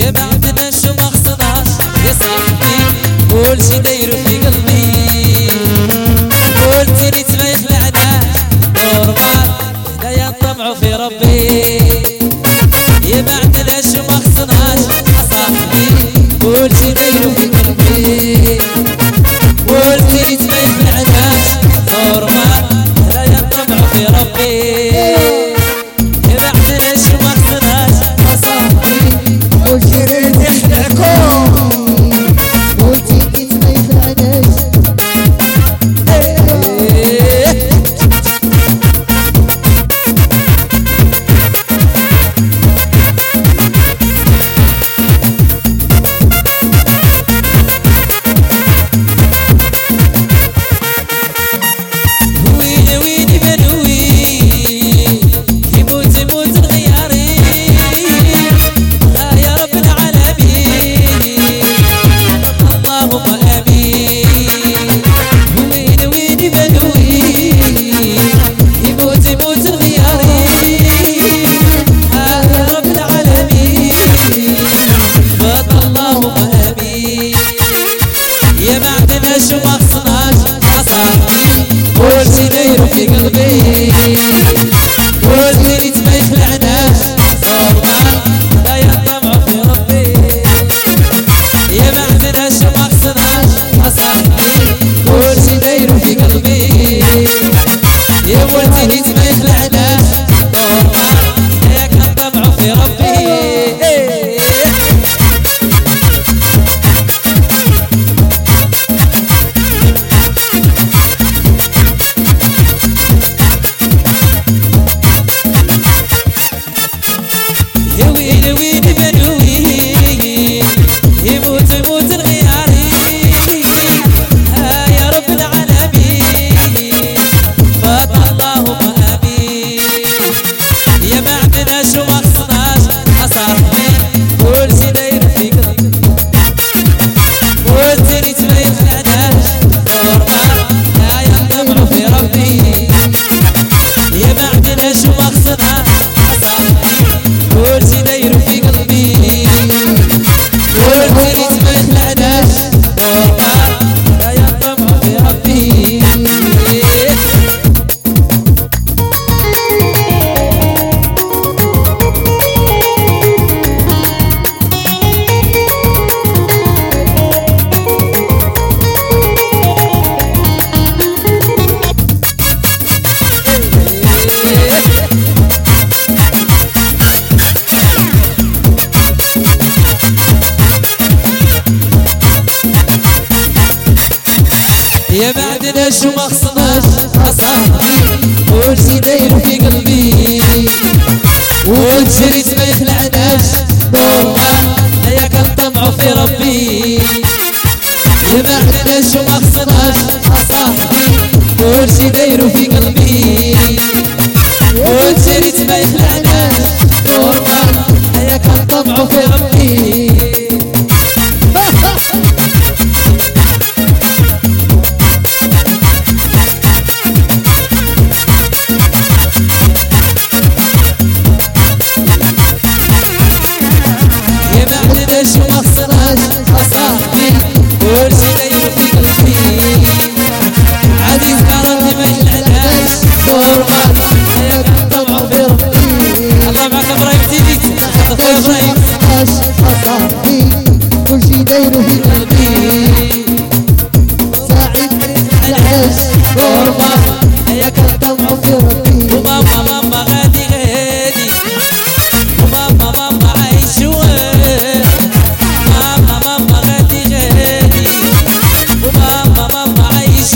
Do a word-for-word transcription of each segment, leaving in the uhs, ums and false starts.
يا بعدنا شو ما خصناش يا صاحبي قول شي دايرو في قلبي قلت ريت ما يخلعناش نورمال هدايا نطمعو في ربي يا بعدنا شو ما خصناش يا صاحبي قول شي دايرو في قلبي قلت ريت ما يخلعناش نورمال هدايا نطمعو في ربي يا بعدنا شو ما خصناش يا صاحبي قول شي ريت يخلعكم شو ما خصناش يا صاحبي قول شي دايرو في قلبي قلت ريت ما يخلعناش نورمال هدايا نطمعو في ربي يا ما عندنا شو ما خصناش يا صاحبي قول شي دايرو في قلبي يا قلت ريت ما يخلعناش نورمال هدايا نطمعو في ربي شو ما خصناش يا صاحبي قول شي دايرو في قلبي قلت ريت ما يخلعناش نورمال هدايا نطمعو في ربي يا ما عندنا شو ما خصناش يا صاحبي قول شي دايرو في قلبي قلت ريت ما يخلعناش نورمال هدايا نطمعو في ربي يا بعدنا شو ما خصناش يا صاحبي قول شي دايرو في قلبي قلت شي ريت ما يخلعناش نورمال هدايا كنطمعو في ربي يا بعدنا شو ما خصناش يا صاحبي قول شي دايرو في قلبي قلت شي ريت ما يخلعناش نورمال هدايا كنطمعو في ربي شو ما خصناش يا صاحبي قول شي دايرو في قلبي عزيز كرمني ما يخلعناش نورمال هدايا كنطمعو في ربي الله معاك ابراهيم تيبيت خويا ابراهيم يا صاحبي قول شي دايرو في قلبي سعيد ما يخلعناش نورمال هدايا كنطمعو في ربي وماما ماما غادي غادي وماما ماما عايش ماما ماما غادي غادي وماما ماما عايش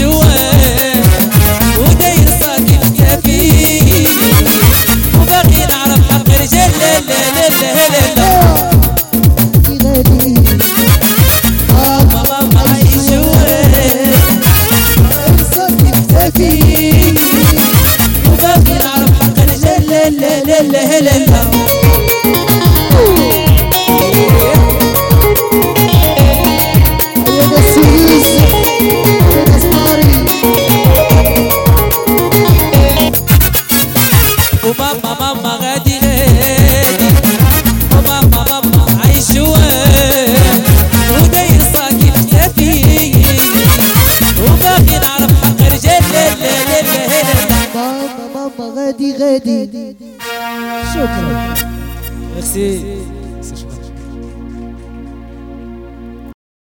وداير صاكي في كافي وباقي نعرف حق رجال لا لا لا لا لا ماما ماما عايش ماما غادي غادي. شكرا. ميرسي.